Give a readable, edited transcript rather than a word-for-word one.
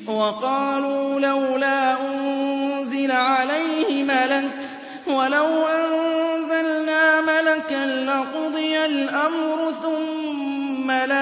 وَقَالُوا لَوْلَا أُنزِلَ عَلَيْهِ مَلَكٌ ۖ وَلَوْ أَنزَلْنَا مَلَكًا لَّقُضِيَ الْأَمْرُ ثُمَّ لَا